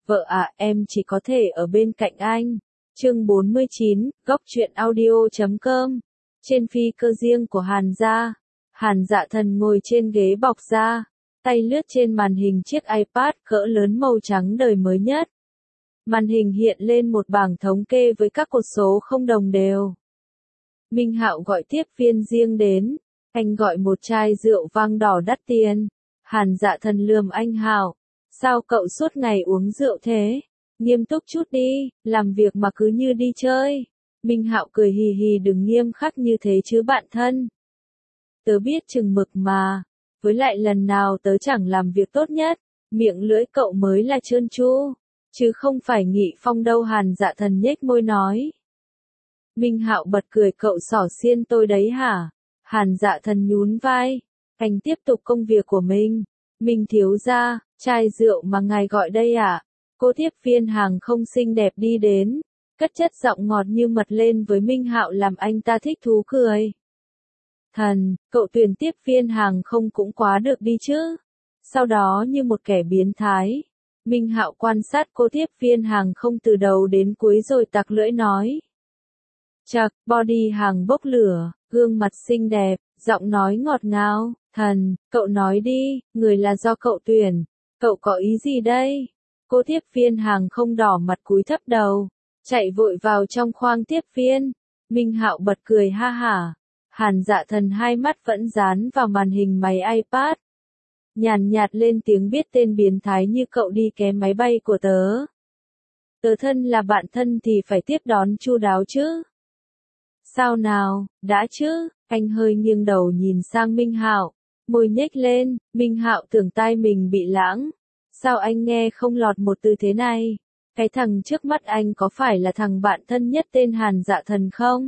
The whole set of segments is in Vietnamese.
Vợ à, em chỉ có thể ở bên cạnh anh. Chương 49, góc truyện audio.com. Trên phi cơ riêng của Hàn gia, Hàn Dạ Thần ngồi trên ghế bọc da, tay lướt trên màn hình chiếc iPad cỡ lớn màu trắng đời mới nhất. Màn hình hiện lên một bảng thống kê với các cột số không đồng đều. Minh Hạo gọi tiếp viên riêng đến, anh gọi một chai rượu vang đỏ đắt tiền. Hàn Dạ Thần lườm anh Hạo, sao cậu suốt ngày uống rượu thế? Nghiêm túc chút đi, làm việc mà cứ như đi chơi. Minh Hạo cười hì hì, đừng nghiêm khắc như thế chứ bạn thân. Tớ biết chừng mực mà, với lại lần nào tớ chẳng làm việc tốt nhất, miệng lưỡi cậu mới là trơn tru, chứ không phải Nghị Phong đâu. Hàn Dạ Thần nhếch môi nói. Minh Hạo bật cười, cậu xỏ xiên tôi đấy hả? Hàn Dạ Thần nhún vai, anh tiếp tục công việc của mình. Minh thiếu gia, chai rượu mà ngài gọi đây à? Cô tiếp viên hàng không xinh đẹp đi đến, cất chất giọng ngọt như mật lên với Minh Hạo làm anh ta thích thú cười. Thần, cậu tuyển tiếp viên hàng không cũng quá được đi chứ. Sau đó như một kẻ biến thái, Minh Hạo quan sát cô tiếp viên hàng không từ đầu đến cuối rồi tặc lưỡi nói. Chật, body hàng bốc lửa, gương mặt xinh đẹp, giọng nói ngọt ngào. Thần, cậu nói đi, người là do cậu tuyển, cậu có ý gì đây? Cô tiếp viên hàng không đỏ mặt cúi thấp đầu, chạy vội vào trong khoang tiếp viên. Minh Hạo bật cười ha hả. Hàn Dạ Thần hai mắt vẫn dán vào màn hình máy iPad, nhàn nhạt lên tiếng, biết tên biến thái như cậu đi ké máy bay của tớ. Tớ thân là bạn thân thì phải tiếp đón chu đáo chứ. Sao nào, đã chứ? Anh hơi nghiêng đầu nhìn sang Minh Hạo, môi nhếch lên. Minh Hạo tưởng tai mình bị lãng. Sao anh nghe không lọt một từ thế này? Cái thằng trước mắt anh có phải là thằng bạn thân nhất tên Hàn Dạ Thần không?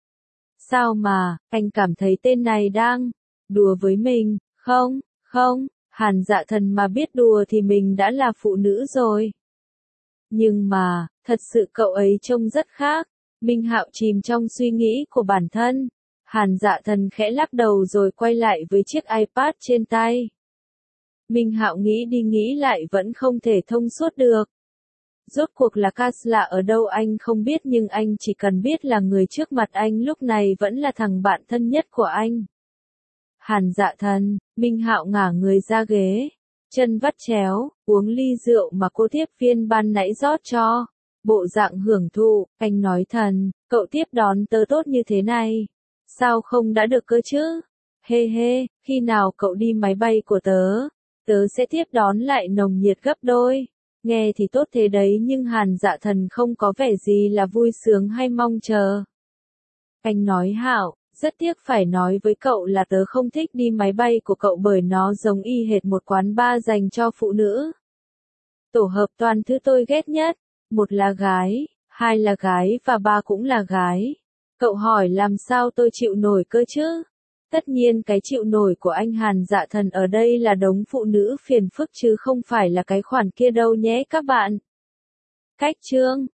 Sao mà, anh cảm thấy tên này đang đùa với mình? Không, không, Hàn Dạ Thần mà biết đùa thì mình đã là phụ nữ rồi. Nhưng mà, thật sự cậu ấy trông rất khác. Minh Hạo chìm trong suy nghĩ của bản thân. Hàn Dạ Thần khẽ lắc đầu rồi quay lại với chiếc iPad trên tay. Minh Hạo nghĩ đi nghĩ lại vẫn không thể thông suốt được. Rốt cuộc là Kasla ở đâu anh không biết, nhưng anh chỉ cần biết là người trước mặt anh lúc này vẫn là thằng bạn thân nhất của anh. Hàn Dạ Thần, Minh Hạo ngả người ra ghế, chân vắt chéo, uống ly rượu mà cô tiếp viên ban nãy rót cho. Bộ dạng hưởng thụ, anh nói. Thần, cậu tiếp đón tớ tốt như thế này, sao không đã được cơ chứ? Hê hê, khi nào cậu đi máy bay của tớ, tớ sẽ tiếp đón lại nồng nhiệt gấp đôi. Nghe thì tốt thế đấy, nhưng Hàn Dạ Thần không có vẻ gì là vui sướng hay mong chờ. Anh nói. Hạo, rất tiếc phải nói với cậu là tớ không thích đi máy bay của cậu bởi nó giống y hệt một quán bar dành cho phụ nữ. Tổ hợp toàn thứ tôi ghét nhất, một là gái, hai là gái và ba cũng là gái. Cậu hỏi làm sao tôi chịu nổi cơ chứ? Tất nhiên cái chịu nổi của anh Hàn Dạ Thần ở đây là đống phụ nữ phiền phức chứ không phải là cái khoản kia đâu nhé các bạn. Cách chương